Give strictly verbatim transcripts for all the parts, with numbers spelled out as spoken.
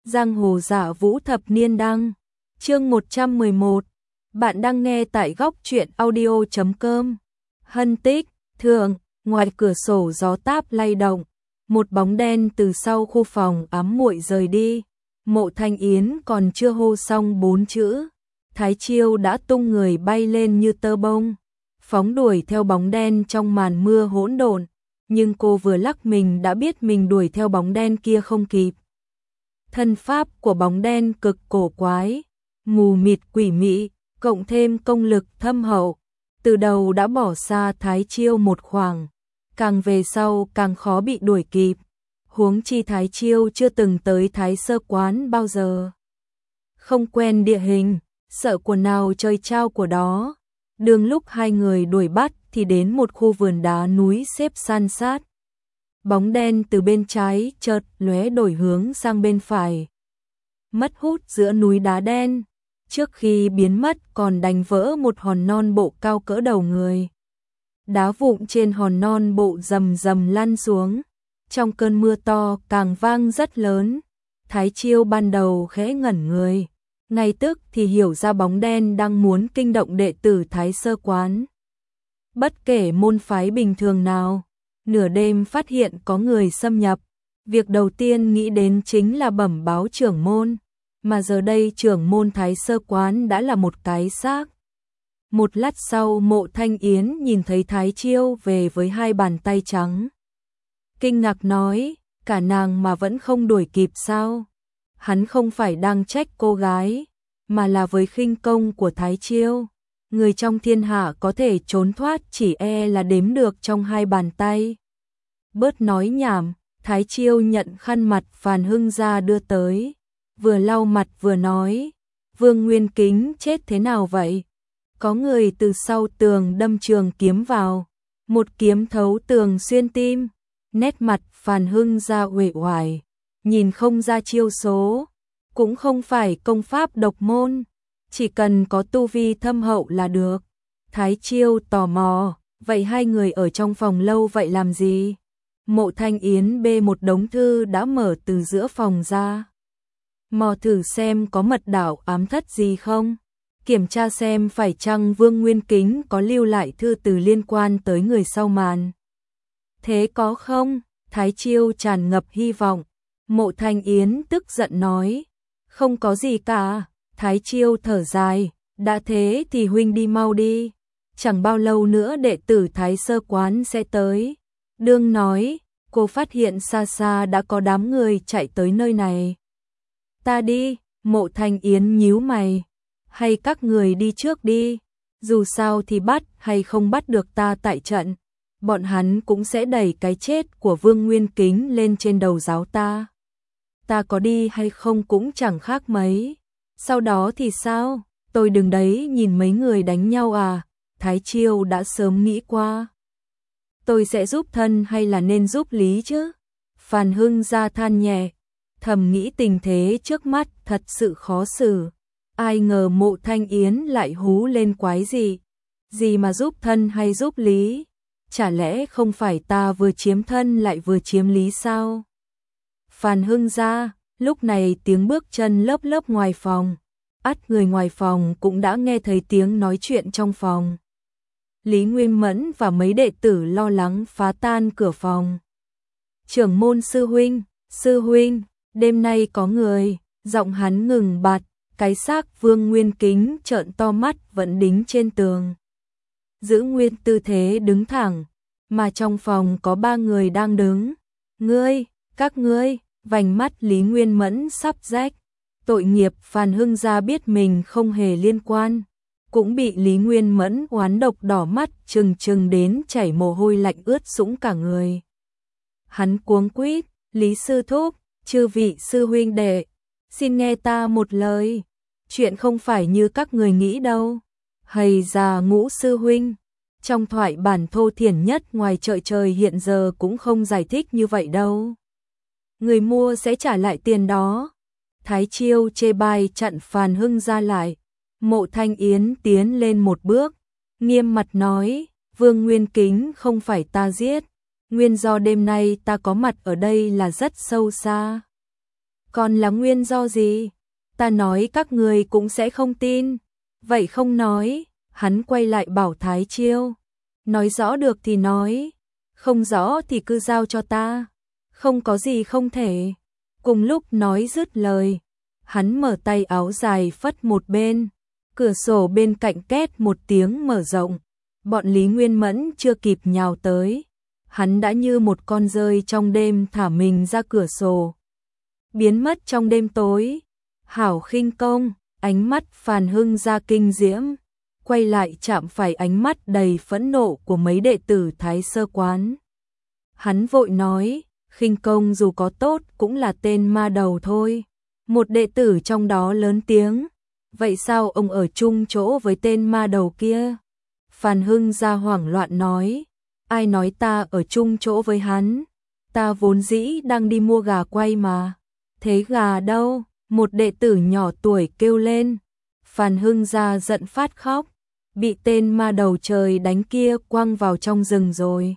Giang hồ giả vũ thập niên đăng, chương một trăm mười một. Bạn đang nghe tại góc truyện audio chấm com. Hân tích, thường, ngoài cửa sổ gió táp lay động, một bóng đen từ sau khu phòng ám muội rời đi. Mộ Thanh Yến còn chưa hô xong bốn chữ, Thái Chiêu đã tung người bay lên như tơ bông, phóng đuổi theo bóng đen trong màn mưa hỗn độn, nhưng cô vừa lắc mình đã biết mình đuổi theo bóng đen kia không kịp. Thân pháp của bóng đen cực cổ quái, mù mịt quỷ mị, cộng thêm công lực thâm hậu, từ đầu đã bỏ xa Thái Chiêu một khoảng, càng về sau càng khó bị đuổi kịp. Huống chi Thái Chiêu chưa từng tới Thái Sơ Quán bao giờ, không quen địa hình, sợ của nào chơi trao của đó. Đường lúc hai người đuổi bắt thì đến một khu vườn đá núi xếp san sát. Bóng đen từ bên trái chợt lóe đổi hướng sang bên phải, mất hút giữa núi đá đen, trước khi biến mất còn đánh vỡ một hòn non bộ cao cỡ đầu người. Đá vụn trên hòn non bộ rầm rầm lăn xuống, trong cơn mưa to càng vang rất lớn. Thái Chiêu ban đầu khẽ ngẩn người, ngay tức thì hiểu ra bóng đen đang muốn kinh động đệ tử Thái Sơ Quán. Bất kể môn phái bình thường nào, nửa đêm phát hiện có người xâm nhập, việc đầu tiên nghĩ đến chính là bẩm báo trưởng môn, mà giờ đây trưởng môn Thái Sơ Quán đã là một cái xác. Một lát sau Mộ Thanh Yến nhìn thấy Thái Chiêu về với hai bàn tay trắng, kinh ngạc nói, cả nàng mà vẫn không đuổi kịp sao? Hắn không phải đang trách cô gái, mà là với khinh công của Thái Chiêu, người trong thiên hạ có thể trốn thoát chỉ e là đếm được trong hai bàn tay. Bớt nói nhảm, Thái Chiêu nhận khăn mặt Phàn Hưng ra đưa tới, vừa lau mặt vừa nói, Vương Nguyên Kính chết thế nào vậy? Có người từ sau tường đâm trường kiếm vào, một kiếm thấu tường xuyên tim. Nét mặt Phàn Hưng ra uể oải, nhìn không ra chiêu số, cũng không phải công pháp độc môn, chỉ cần có tu vi thâm hậu là được. Thái Chiêu tò mò, vậy hai người ở trong phòng lâu vậy làm gì? Mộ Thanh Yến bê một đống thư đã mở từ giữa phòng ra, mò thử xem có mật đảo ám thất gì không, kiểm tra xem phải chăng Vương Nguyên Kính có lưu lại thư từ liên quan tới người sau màn. Thế có không? Thái Chiêu tràn ngập hy vọng. Mộ Thanh Yến tức giận nói, không có gì cả. Thái Chiêu thở dài, đã thế thì huynh đi mau đi, chẳng bao lâu nữa đệ tử Thái Sơ Quán sẽ tới. Đương nói, cô phát hiện xa xa đã có đám người chạy tới nơi này. Ta đi. Mộ Thanh Yến nhíu mày, hay các người đi trước đi, dù sao thì bắt hay không bắt được ta tại trận, bọn hắn cũng sẽ đẩy cái chết của Vương Nguyên Kính lên trên đầu giáo ta. Ta có đi hay không cũng chẳng khác mấy. Sau đó thì sao? Tôi đứng đấy nhìn mấy người đánh nhau à? Thái Chiêu đã sớm nghĩ qua. Tôi sẽ giúp thân hay là nên giúp lý chứ? Phàn Hưng ra than nhẹ, thầm nghĩ tình thế trước mắt thật sự khó xử. Ai ngờ Mộ Thanh Yến lại hú lên quái gì? Gì mà giúp thân hay giúp lý? Chả lẽ không phải ta vừa chiếm thân lại vừa chiếm lý sao? Phàn Hưng ra, lúc này tiếng bước chân lớp lớp ngoài phòng. Ắt người ngoài phòng cũng đã nghe thấy tiếng nói chuyện trong phòng. Lý Nguyên Mẫn và mấy đệ tử lo lắng phá tan cửa phòng. Trưởng môn sư huynh, sư huynh, đêm nay có người, giọng hắn ngừng bặt, cái xác Vương Nguyên Kính trợn to mắt vẫn đính trên tường, giữ nguyên tư thế đứng thẳng, mà trong phòng có ba người đang đứng. Ngươi, các ngươi, vành mắt Lý Nguyên Mẫn sắp rách. Tội nghiệp. Phàn Hưng gia biết mình không hề liên quan, cũng bị Lý Nguyên Mẫn oán độc đỏ mắt trừng trừng đến chảy mồ hôi lạnh ướt sũng cả người. Hắn cuống quýt, Lý sư thúc, chư vị sư huynh đệ, xin nghe ta một lời, chuyện không phải như các người nghĩ đâu. Hầy già Ngũ sư huynh, trong thoại bản thô thiển nhất ngoài trời trời hiện giờ cũng không giải thích như vậy đâu. Người mua sẽ trả lại tiền đó. Thái Chiêu chê bai chặn Phàn Hưng ra lại. Mộ Thanh Yến tiến lên một bước, nghiêm mặt nói, Vương Nguyên Kính không phải ta giết, nguyên do đêm nay ta có mặt ở đây là rất sâu xa. Còn là nguyên do gì? Ta nói các người cũng sẽ không tin. Vậy không nói, hắn quay lại bảo Thái Chiêu. Nói rõ được thì nói, không rõ thì cứ giao cho ta. Không có gì không thể. Cùng lúc nói dứt lời, hắn mở tay áo dài phất một bên. Cửa sổ bên cạnh két một tiếng mở rộng. Bọn Lý Nguyên Mẫn chưa kịp nhào tới. Hắn đã như một con dơi trong đêm thả mình ra cửa sổ. Biến mất trong đêm tối. Hảo khinh công, ánh mắt Phàn Hưng ra kinh diễm. Quay lại chạm phải ánh mắt đầy phẫn nộ của mấy đệ tử Thái Sơ Quán. Hắn vội nói, khinh công dù có tốt cũng là tên ma đầu thôi. Một đệ tử trong đó lớn tiếng. Vậy sao ông ở chung chỗ với tên ma đầu kia? Phàn Hưng ra hoảng loạn nói. Ai nói ta ở chung chỗ với hắn? Ta vốn dĩ đang đi mua gà quay mà. Thế gà đâu? Một đệ tử nhỏ tuổi kêu lên. Phàn Hưng ra giận phát khóc. Bị tên ma đầu trời đánh kia quăng vào trong rừng rồi.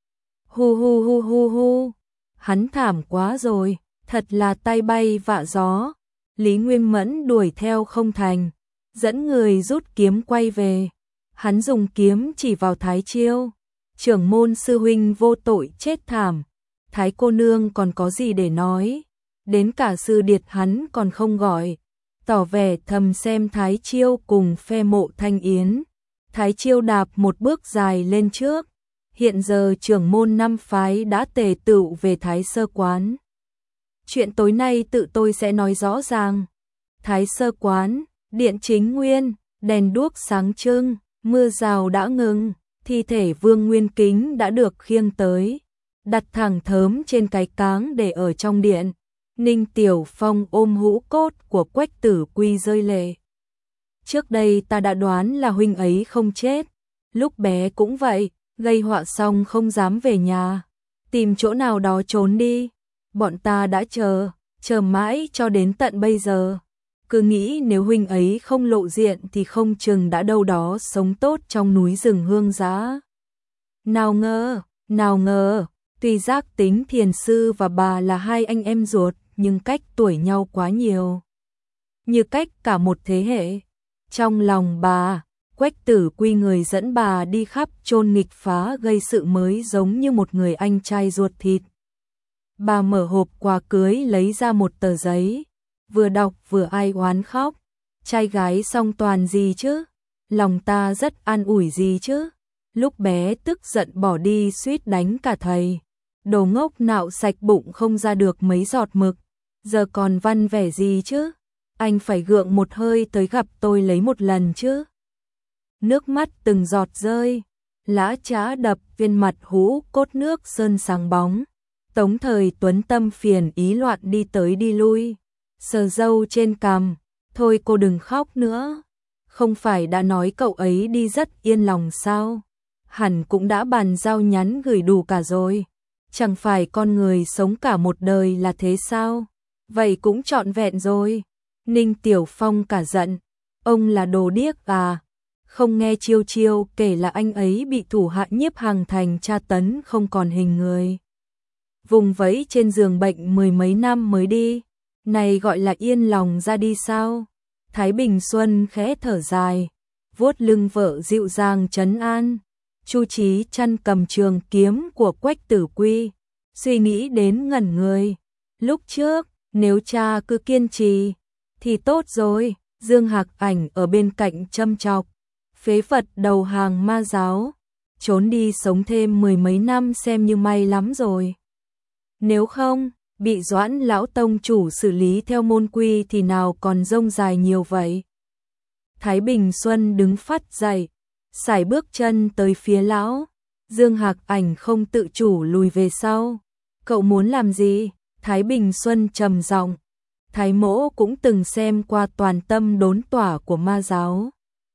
Hu hu hu hu hu. Hắn thảm quá rồi. Thật là tay bay vạ gió. Lý Nguyên Mẫn đuổi theo không thành. Dẫn người rút kiếm quay về. Hắn dùng kiếm chỉ vào Thái Chiêu. Trưởng môn sư huynh vô tội chết thảm. Thái cô nương còn có gì để nói. Đến cả sư điệt hắn còn không gọi. Tỏ vẻ thầm xem Thái Chiêu cùng phe Mộ Thanh Yến. Thái Chiêu đạp một bước dài lên trước. Hiện giờ trưởng môn năm phái đã tề tựu về Thái Sơ Quán. Chuyện tối nay tự tôi sẽ nói rõ ràng. Thái Sơ Quán, điện chính nguyên, đèn đuốc sáng trưng, mưa rào đã ngừng, thi thể Vương Nguyên Kính đã được khiêng tới, đặt thẳng thớm trên cái cáng để ở trong điện. Ninh Tiểu Phong ôm hũ cốt của Quách Tử Quy rơi lệ. Trước đây ta đã đoán là huynh ấy không chết, lúc bé cũng vậy, gây họa xong không dám về nhà, tìm chỗ nào đó trốn đi. Bọn ta đã chờ, chờ mãi cho đến tận bây giờ. Cứ nghĩ nếu huynh ấy không lộ diện thì không chừng đã đâu đó sống tốt trong núi rừng hương giá. Nào ngờ, nào ngờ, tuy giác tính thiền sư và bà là hai anh em ruột, nhưng cách tuổi nhau quá nhiều. Như cách cả một thế hệ. Trong lòng bà, Quách Tử Quy người dẫn bà đi khắp chôn nghịch phá gây sự mới giống như một người anh trai ruột thịt. Bà mở hộp quà cưới lấy ra một tờ giấy, vừa đọc vừa ai oán khóc. Trai gái song toàn gì chứ? Lòng ta rất an ủi gì chứ? Lúc bé tức giận bỏ đi suýt đánh cả thầy. Đồ ngốc nạo sạch bụng không ra được mấy giọt mực. Giờ còn văn vẻ gì chứ? Anh phải gượng một hơi tới gặp tôi lấy một lần chứ? Nước mắt từng giọt rơi, lã chã đập viên mặt hũ cốt nước sơn sáng bóng. Tống Thời Tuấn tâm phiền ý loạn đi tới đi lui, sờ râu trên cằm, thôi cô đừng khóc nữa. Không phải đã nói cậu ấy đi rất yên lòng sao? Hẳn cũng đã bàn giao nhắn gửi đủ cả rồi. Chẳng phải con người sống cả một đời là thế sao? Vậy cũng trọn vẹn rồi. Ninh Tiểu Phong cả giận, ông là đồ điếc à? Không nghe Chiêu Chiêu kể là anh ấy bị thủ hạ Nhiếp Hằng Thành tra tấn không còn hình người. Vùng vẫy trên giường bệnh mười mấy năm mới đi, này gọi là yên lòng ra đi sao? Thái Bình Xuân khẽ thở dài, vuốt lưng vợ dịu dàng trấn an. Chu Chí Chăn cầm trường kiếm của Quách Tử Quy, suy nghĩ đến ngẩn người. Lúc trước, nếu cha cứ kiên trì, thì tốt rồi. Dương Hạc Ảnh ở bên cạnh châm chọc, phế vật đầu hàng ma giáo, trốn đi sống thêm mười mấy năm xem như may lắm rồi. Nếu không, bị Doãn lão tông chủ xử lý theo môn quy thì nào còn rông dài nhiều vậy. Thái Bình Xuân đứng phắt dậy, sải bước chân tới phía lão. Dương Hạc Ảnh không tự chủ lùi về sau. Cậu muốn làm gì? Thái Bình Xuân trầm giọng. Thái mỗ cũng từng xem qua toàn tâm đốn tỏa của ma giáo.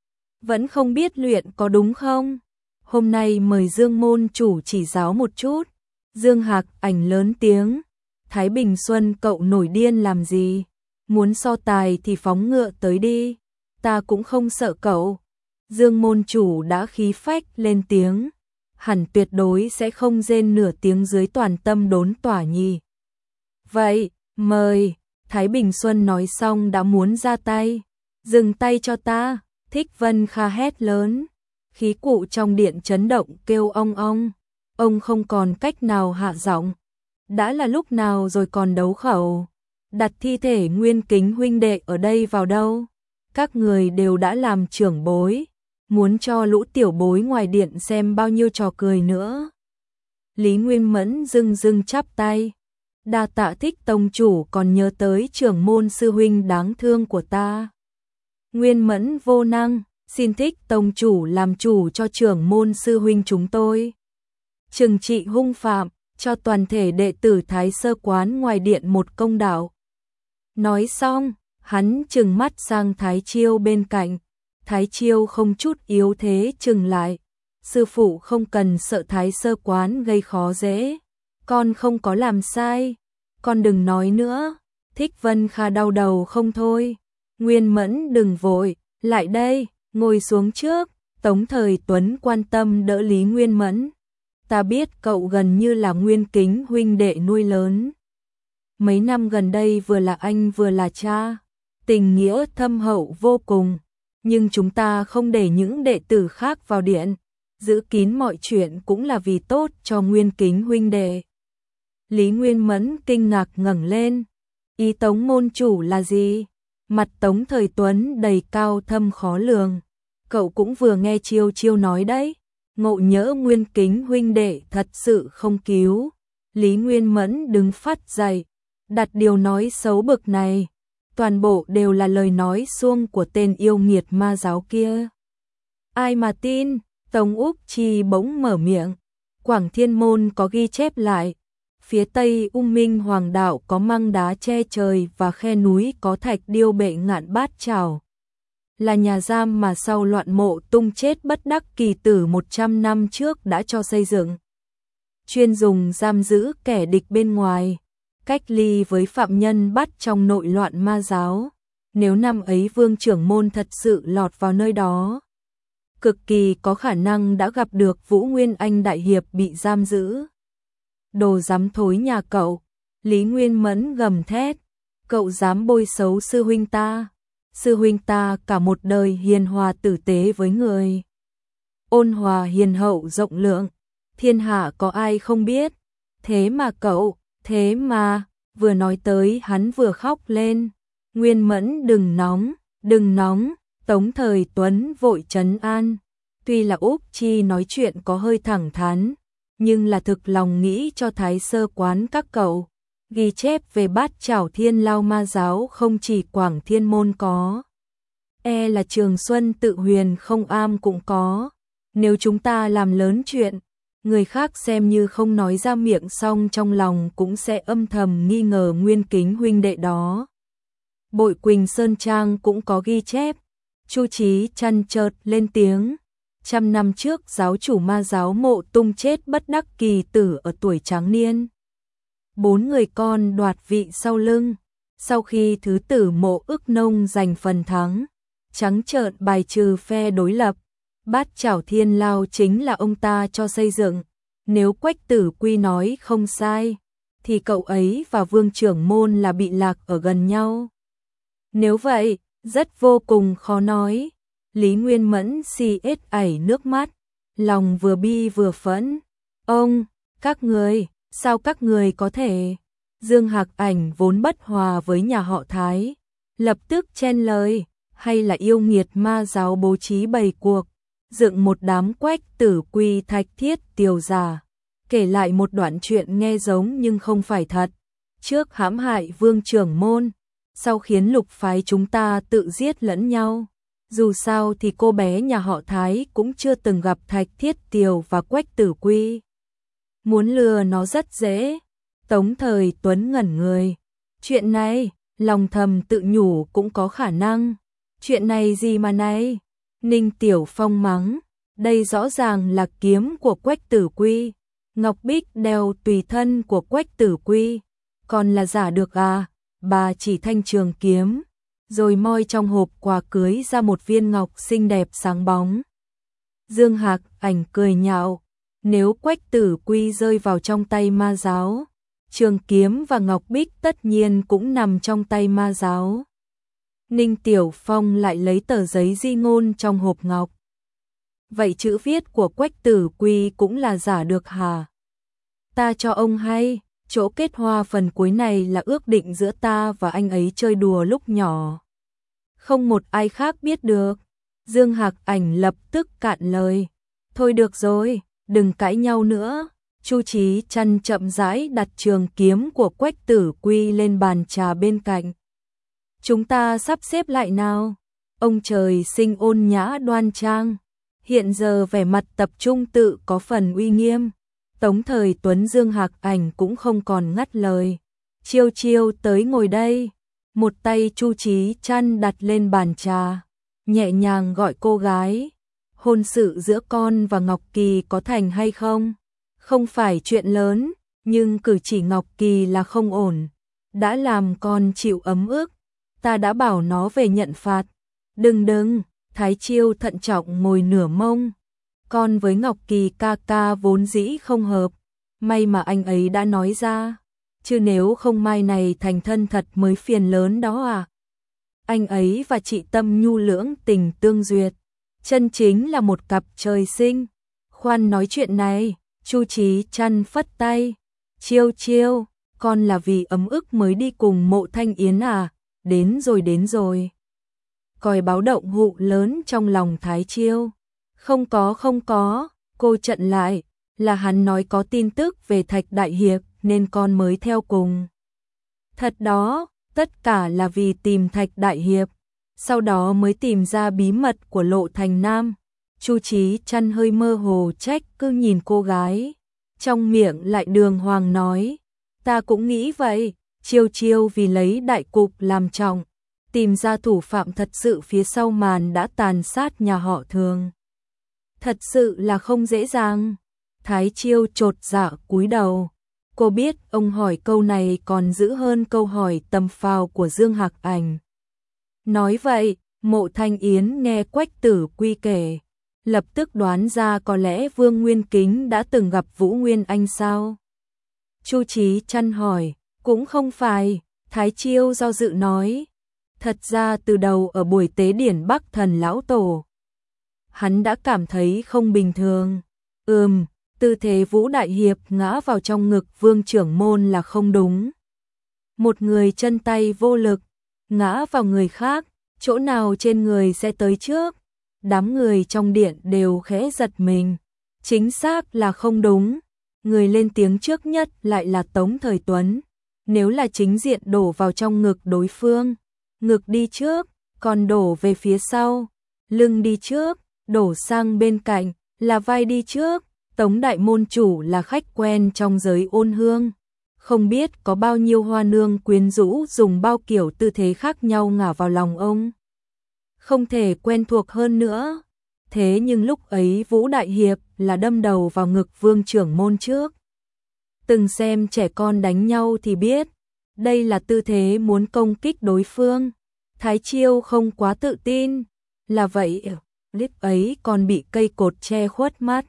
Vẫn không biết luyện có đúng không? Hôm nay mời Dương môn chủ chỉ giáo một chút. Dương Hạc Ảnh lớn tiếng. Thái Bình Xuân cậu nổi điên làm gì? Muốn so tài thì phóng ngựa tới đi. Ta cũng không sợ cậu. Dương môn chủ đã khí phách lên tiếng. Hẳn tuyệt đối sẽ không rên nửa tiếng dưới toàn tâm đốn tỏa nhì. Vậy, mời. Thái Bình Xuân nói xong đã muốn ra tay. Dừng tay cho ta, Thích Vân Kha hét lớn. Khí cụ trong điện chấn động kêu ong ong. Ông không còn cách nào hạ giọng. Đã là lúc nào rồi còn đấu khẩu. Đặt thi thể Nguyên Kính huynh đệ ở đây vào đâu? Các người đều đã làm trưởng bối. Muốn cho lũ tiểu bối ngoài điện xem bao nhiêu trò cười nữa. Lý Nguyên Mẫn dưng dưng chắp tay. Đa tạ Thích tông chủ còn nhớ tới trưởng môn sư huynh đáng thương của ta. Nguyên Mẫn vô năng, xin Thích tông chủ làm chủ cho trưởng môn sư huynh chúng tôi. Trừng trị hung phạm, cho toàn thể đệ tử Thái Sơ quán ngoài điện một công đạo. Nói xong, hắn trừng mắt sang Thái Chiêu bên cạnh. Thái Chiêu không chút yếu thế trừng lại. Sư phụ không cần sợ Thái Sơ quán gây khó dễ. Con không có làm sai. Con đừng nói nữa. Thích Vân Kha đau đầu không thôi. Nguyên Mẫn đừng vội. Lại đây, ngồi xuống trước. Tống Thời Tuấn quan tâm đỡ Lý Nguyên Mẫn. Ta biết cậu gần như là Nguyên Kính huynh đệ nuôi lớn. Mấy năm gần đây vừa là anh vừa là cha. Tình nghĩa thâm hậu vô cùng. Nhưng chúng ta không để những đệ tử khác vào điện. Giữ kín mọi chuyện cũng là vì tốt cho Nguyên Kính huynh đệ. Lý Nguyên Mẫn kinh ngạc ngẩng lên. Ý Tống môn chủ là gì? Mặt Tống Thời Tuấn đầy cao thâm khó lường. Cậu cũng vừa nghe Chiêu Chiêu nói đấy. Ngộ nhỡ Nguyên Kính huynh đệ thật sự không cứu. Lý Nguyên Mẫn đứng phát dậy. Đặt điều nói xấu bực này. Toàn bộ đều là lời nói suông của tên yêu nghiệt ma giáo kia. Ai mà tin? Tống Úc Chi bỗng mở miệng. Quảng Thiên Môn có ghi chép lại. Phía tây U Minh Hoàng đạo có măng đá che trời và khe núi có thạch điêu bệ ngạn bát chảo. Là nhà giam mà sau loạn Mộ Tung chết bất đắc kỳ tử một trăm năm trước đã cho xây dựng. Chuyên dùng giam giữ kẻ địch bên ngoài. Cách ly với phạm nhân bắt trong nội loạn ma giáo. Nếu năm ấy Vương trưởng môn thật sự lọt vào nơi đó, cực kỳ có khả năng đã gặp được Vũ Nguyên Anh đại hiệp bị giam giữ. Đồ dám thối nhà cậu. Lý Nguyên Mẫn gầm thét. Cậu dám bôi xấu sư huynh ta. Sư huynh ta cả một đời hiền hòa tử tế với người. Ôn hòa hiền hậu rộng lượng. Thiên hạ có ai không biết. Thế mà cậu, thế mà, vừa nói tới hắn vừa khóc lên. Nguyên Mẫn đừng nóng, đừng nóng. Tống Thời Tuấn vội trấn an. Tuy là Úc Chi nói chuyện có hơi thẳng thắn, nhưng là thực lòng nghĩ cho Thái Sơ quán các cậu. Ghi chép về bát chảo Thiên Lao ma giáo không chỉ Quảng Thiên Môn có. E là Trường Xuân Tự Huyền Không Am cũng có. Nếu chúng ta làm lớn chuyện, người khác xem như không nói ra miệng xong trong lòng cũng sẽ âm thầm nghi ngờ Nguyên Kính huynh đệ đó. Bội Quỳnh Sơn Trang cũng có ghi chép. Chu Chí chăn chợt lên tiếng. Trăm năm trước giáo chủ ma giáo Mộ Tung chết bất đắc kỳ tử ở tuổi tráng niên. Bốn người con đoạt vị sau lưng. Sau khi thứ tử Mộ Ức Nông giành phần thắng, trắng trợn bài trừ phe đối lập. Bát chảo Thiên Lao chính là ông ta cho xây dựng. Nếu Quách Tử Quy nói không sai, thì cậu ấy và Vương trưởng môn là bị lạc ở gần nhau. Nếu vậy, rất vô cùng khó nói. Lý Nguyên Mẫn xì ết ảy nước mắt, lòng vừa bi vừa phẫn. Ông, các người, sao các người có thể? Dương Hạc Ảnh vốn bất hòa với nhà họ Thái, lập tức chen lời, hay là yêu nghiệt ma giáo bố trí bày cuộc, dựng một đám Quách Tử Quy thạch thiết tiều giả, kể lại một đoạn chuyện nghe giống nhưng không phải thật. Trước hãm hại Vương trưởng môn, sau khiến lục phái chúng ta tự giết lẫn nhau. Dù sao thì cô bé nhà họ Thái cũng chưa từng gặp Thạch Thiết Tiều và Quách Tử Quy. Muốn lừa nó rất dễ. Tống Thời Tuấn ngẩn người. Chuyện này, lòng thầm tự nhủ cũng có khả năng. Chuyện này gì mà này? Ninh Tiểu Phong mắng. Đây rõ ràng là kiếm của Quách Tử Quy. Ngọc Bích đeo tùy thân của Quách Tử Quy. Còn là giả được à? Bà chỉ thanh trường kiếm, rồi moi trong hộp quà cưới ra một viên ngọc xinh đẹp sáng bóng. Dương Hạc Ảnh cười nhạo, nếu Quách Tử Quy rơi vào trong tay ma giáo, trường kiếm và ngọc bích tất nhiên cũng nằm trong tay ma giáo. Ninh Tiểu Phong lại lấy tờ giấy di ngôn trong hộp ngọc. Vậy chữ viết của Quách Tử Quy cũng là giả được hả? Ta cho ông hay, chỗ kết hoa phần cuối này là ước định giữa ta và anh ấy chơi đùa lúc nhỏ. Không một ai khác biết được. Dương Hạc Ảnh lập tức cạn lời. Thôi được rồi, đừng cãi nhau nữa. Chu Chí Chăn chậm rãi đặt trường kiếm của Quách Tử Quy lên bàn trà bên cạnh. Chúng ta sắp xếp lại nào. Ông trời sinh ôn nhã đoan trang, hiện giờ vẻ mặt tập trung tự có phần uy nghiêm. Tống Thời Tuấn Dương Hạc Ảnh cũng không còn ngắt lời. Chiêu chiêu tới ngồi đây. Một tay Chu Chí Chăn đặt lên bàn trà, nhẹ nhàng gọi cô gái. Hôn sự giữa con và Ngọc Kỳ có thành hay không? Không phải chuyện lớn, nhưng cử chỉ Ngọc Kỳ là không ổn. Đã làm con chịu ấm ức. Ta đã bảo nó về nhận phạt. Đừng đừng, Thái Chiêu thận trọng ngồi nửa mông. Con với Ngọc Kỳ ca ca vốn dĩ không hợp. May mà anh ấy đã nói ra. Chứ nếu không mai này thành thân thật mới phiền lớn đó à. Anh ấy và chị Tâm Nhu lưỡng tình tương duyệt. Chân chính là một cặp trời sinh. Khoan nói chuyện này, Chu Chí Chăn phất tay. Chiêu chiêu, con là vì ấm ức mới đi cùng Mộ Thanh Yến à, đến rồi đến rồi. Còi báo động hụ lớn trong lòng Thái Chiêu. Không có không có, cô chặn lại, là hắn nói có tin tức về Thạch Đại Hiệp nên con mới theo cùng. Thật đó, tất cả là vì tìm Thạch Đại Hiệp, sau đó mới tìm ra bí mật của Lộ Thành Nam. Chu Chí Chăn hơi mơ hồ trách cứ nhìn cô gái, trong miệng lại đường hoàng nói, ta cũng nghĩ vậy, Chiêu chiêu vì lấy đại cục làm trọng, tìm ra thủ phạm thật sự phía sau màn đã tàn sát nhà họ Thường. Thật sự là không dễ dàng. Thái Chiêu chột dạ cúi đầu. Cô biết ông hỏi câu này còn dữ hơn câu hỏi tầm phào của Dương Hạc Ảnh. Nói vậy, Mộ Thanh Yến nghe Quách Tử Quy kể, lập tức đoán ra có lẽ Vương Nguyên Kính đã từng gặp Vũ Nguyên Anh sao? Chu Chí Chăn hỏi, cũng không phải, Thái Chiêu do dự nói. Thật ra từ đầu ở buổi tế điển Bắc Thần Lão Tổ, hắn đã cảm thấy không bình thường. Ừm, tư thế Vũ Đại Hiệp ngã vào trong ngực Vương trưởng môn là không đúng. Một người chân tay vô lực, ngã vào người khác, chỗ nào trên người sẽ tới trước. Đám người trong điện đều khẽ giật mình. Chính xác là không đúng. Người lên tiếng trước nhất lại là Tống Thời Tuấn. Nếu là chính diện đổ vào trong ngực đối phương, ngực đi trước, còn đổ về phía sau, lưng đi trước, đổ sang bên cạnh, là vai đi trước. Tống đại môn chủ là khách quen trong giới ôn hương, không biết có bao nhiêu hoa nương quyến rũ dùng bao kiểu tư thế khác nhau ngả vào lòng ông. Không thể quen thuộc hơn nữa. Thế nhưng lúc ấy Vũ Đại Hiệp là đâm đầu vào ngực Vương trưởng môn trước. Từng xem trẻ con đánh nhau thì biết, đây là tư thế muốn công kích đối phương. Thái Chiêu không quá tự tin, là vậy, clip ấy còn bị cây cột che khuất mắt.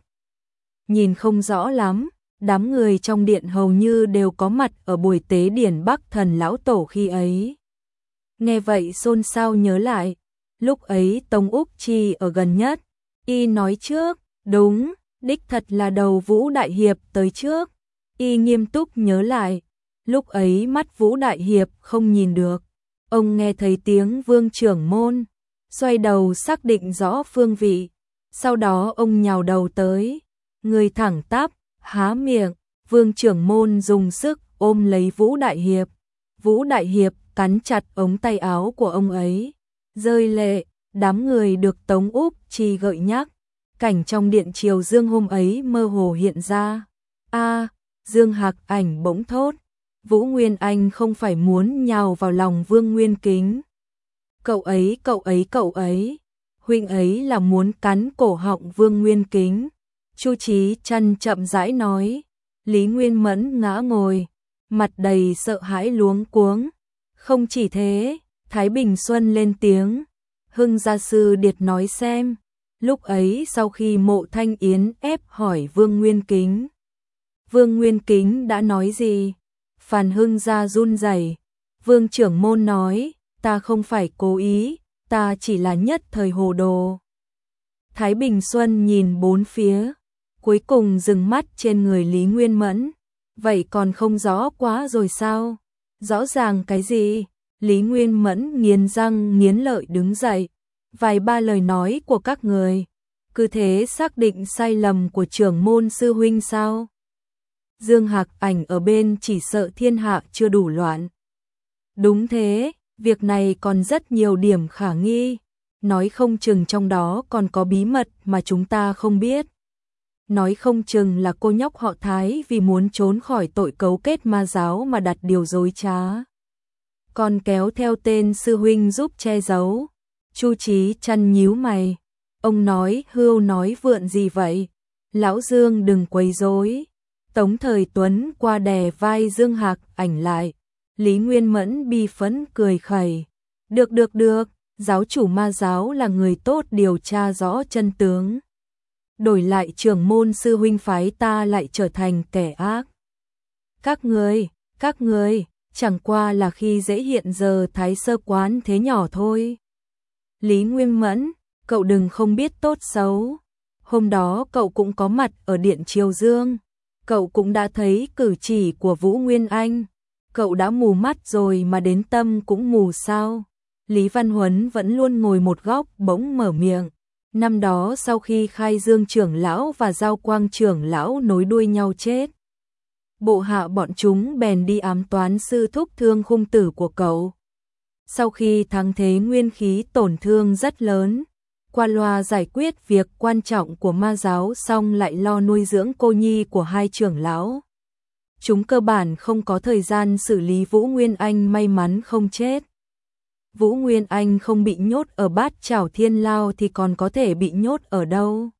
Nhìn không rõ lắm, đám người trong điện hầu như đều có mặt ở buổi tế điển Bắc Thần Lão Tổ khi ấy. Nghe vậy xôn xao nhớ lại, lúc ấy Tống Úc Chi ở gần nhất, y nói trước, đúng, đích thật là đầu Vũ Đại Hiệp tới trước. Y nghiêm túc nhớ lại, lúc ấy mắt Vũ Đại Hiệp không nhìn được, ông nghe thấy tiếng Vương trưởng môn, xoay đầu xác định rõ phương vị, sau đó ông nhào đầu tới, người thẳng tắp, há miệng, Vương trưởng môn dùng sức ôm lấy Vũ Đại Hiệp. Vũ Đại Hiệp cắn chặt ống tay áo của ông ấy, rơi lệ. Đám người được Tống Úc Chi gợi nhắc, cảnh trong điện triều Dương hôm ấy mơ hồ hiện ra. A, Dương Hạc Ảnh bỗng thốt, Vũ Nguyên Anh không phải muốn nhào vào lòng Vương Nguyên Kính. Cậu ấy, cậu ấy, cậu ấy, huynh ấy là muốn cắn cổ họng Vương Nguyên Kính. Chu Chí Chăn chậm rãi nói. Lý Nguyên Mẫn ngã ngồi, mặt đầy sợ hãi luống cuống. Không chỉ thế, Thái Bình Xuân lên tiếng. Hưng gia sư điệt nói xem, lúc ấy sau khi Mộ Thanh Yến ép hỏi Vương Nguyên Kính, Vương Nguyên Kính đã nói gì? Phan Hưng Gia run rẩy. Vương trưởng môn nói, ta không phải cố ý, ta chỉ là nhất thời hồ đồ. Thái Bình Xuân nhìn bốn phía, cuối cùng dừng mắt trên người Lý Nguyên Mẫn. Vậy còn không rõ quá rồi sao? Rõ ràng cái gì? Lý Nguyên Mẫn nghiến răng nghiến lợi đứng dậy. Vài ba lời nói của các người, cứ thế xác định sai lầm của trưởng môn sư huynh sao? Dương Hạc Ảnh ở bên chỉ sợ thiên hạ chưa đủ loạn. Đúng thế, việc này còn rất nhiều điểm khả nghi. Nói không chừng trong đó còn có bí mật mà chúng ta không biết. Nói không chừng là cô nhóc họ Thái vì muốn trốn khỏi tội cấu kết ma giáo mà đặt điều dối trá. Còn kéo theo tên sư huynh giúp che giấu. Chu Chí Chăn nhíu mày. Ông nói hưu nói vượn gì vậy? Lão Dương đừng quấy rối. Tống Thời Tuấn qua đè vai Dương Hạc Ảnh lại. Lý Nguyên Mẫn bi phẫn cười khẩy. Được được được, giáo chủ ma giáo là người tốt điều tra rõ chân tướng. Đổi lại trưởng môn sư huynh phái ta lại trở thành kẻ ác. Các người, các người, chẳng qua là khi dễ hiện giờ Thái Sơ quán thế nhỏ thôi. Lý Nguyên Mẫn, cậu đừng không biết tốt xấu. Hôm đó cậu cũng có mặt ở Điện Triều Dương. Cậu cũng đã thấy cử chỉ của Vũ Nguyên Anh. Cậu đã mù mắt rồi mà đến tâm cũng mù sao? Lý Văn Huấn vẫn luôn ngồi một góc bỗng mở miệng. Năm đó sau khi Khai Dương trưởng lão và Giao Quang trưởng lão nối đuôi nhau chết, bộ hạ bọn chúng bèn đi ám toán sư thúc Thương Khung tử của cậu. Sau khi thắng thế nguyên khí tổn thương rất lớn, qua loa giải quyết việc quan trọng của ma giáo xong lại lo nuôi dưỡng cô nhi của hai trưởng lão. Chúng cơ bản không có thời gian xử lý Vũ Nguyên Anh, may mắn không chết. Vũ Nguyên Anh không bị nhốt ở Bát Chảo Thiên Lao thì còn có thể bị nhốt ở đâu?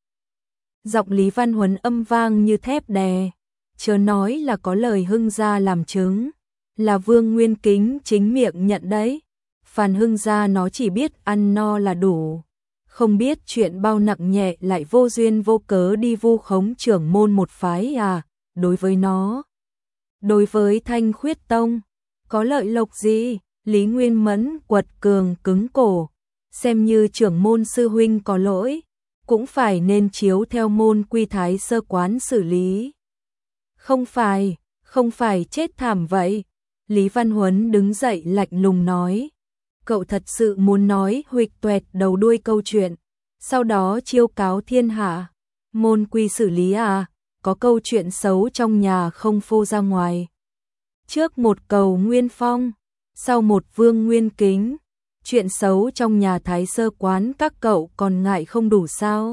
Giọng Lý Văn Huấn âm vang như thép đè. Chớ nói là có lời Hưng Gia làm chứng. Là Vương Nguyên Kính chính miệng nhận đấy. Phan Hưng Gia nó chỉ biết ăn no là đủ. Không biết chuyện bao nặng nhẹ lại vô duyên vô cớ đi vu khống trưởng môn một phái à. Đối với nó, đối với Thanh Khuyết Tông, có lợi lộc gì? Lý Nguyên Mẫn quật cường cứng cổ. Xem như trưởng môn sư huynh có lỗi, cũng phải nên chiếu theo môn quy Thái Sơ quán xử lý. Không phải, không phải chết thảm vậy. Lý Văn Huấn đứng dậy lạnh lùng nói. Cậu thật sự muốn nói huỵch toẹt đầu đuôi câu chuyện, sau đó chiêu cáo thiên hạ. Môn quy xử lý à, có câu chuyện xấu trong nhà không phô ra ngoài. Trước một cầu Nguyên Phong, sau một Vương Nguyên Kính, chuyện xấu trong nhà Thái Sơ quán các cậu còn ngại không đủ sao?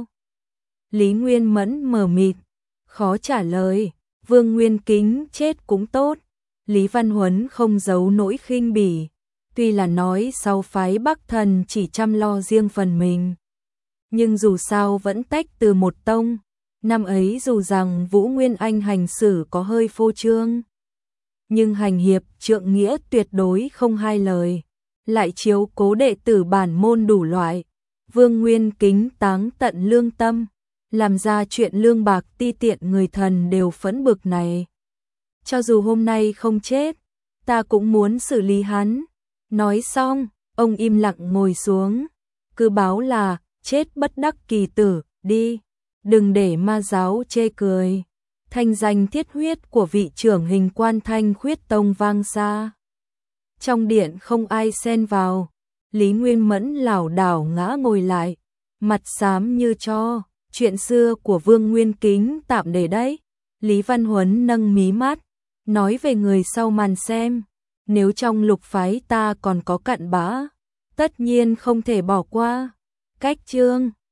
Lý Nguyên Mẫn mờ mịt, khó trả lời. Vương Nguyên Kính chết cũng tốt. Lý Văn Huấn không giấu nỗi khinh bỉ. Tuy là nói sau phái Bắc Thần chỉ chăm lo riêng phần mình, nhưng dù sao vẫn tách từ một tông. Năm ấy dù rằng Vũ Nguyên Anh hành xử có hơi phô trương, nhưng hành hiệp trượng nghĩa tuyệt đối không hai lời, lại chiếu cố đệ tử bản môn đủ loại. Vương Nguyên Kính táng tận lương tâm, làm ra chuyện lương bạc ti tiện người thần đều phẫn bực này. Cho dù hôm nay không chết, ta cũng muốn xử lý hắn. Nói xong, ông im lặng ngồi xuống, cứ báo là chết bất đắc kỳ tử, đi, đừng để ma giáo chê cười. Thanh danh thiết huyết của vị trưởng hình quan Thanh Khuyết Tông vang xa. Trong điện không ai xen vào, Lý Nguyên Mẫn lảo đảo ngã ngồi lại, mặt xám như tro. Chuyện xưa của Vương Nguyên Kính tạm để đấy. Lý Văn Huấn nâng mí mắt, nói về người sau màn xem. Nếu trong lục phái ta còn có cặn bã, tất nhiên không thể bỏ qua. Cách chương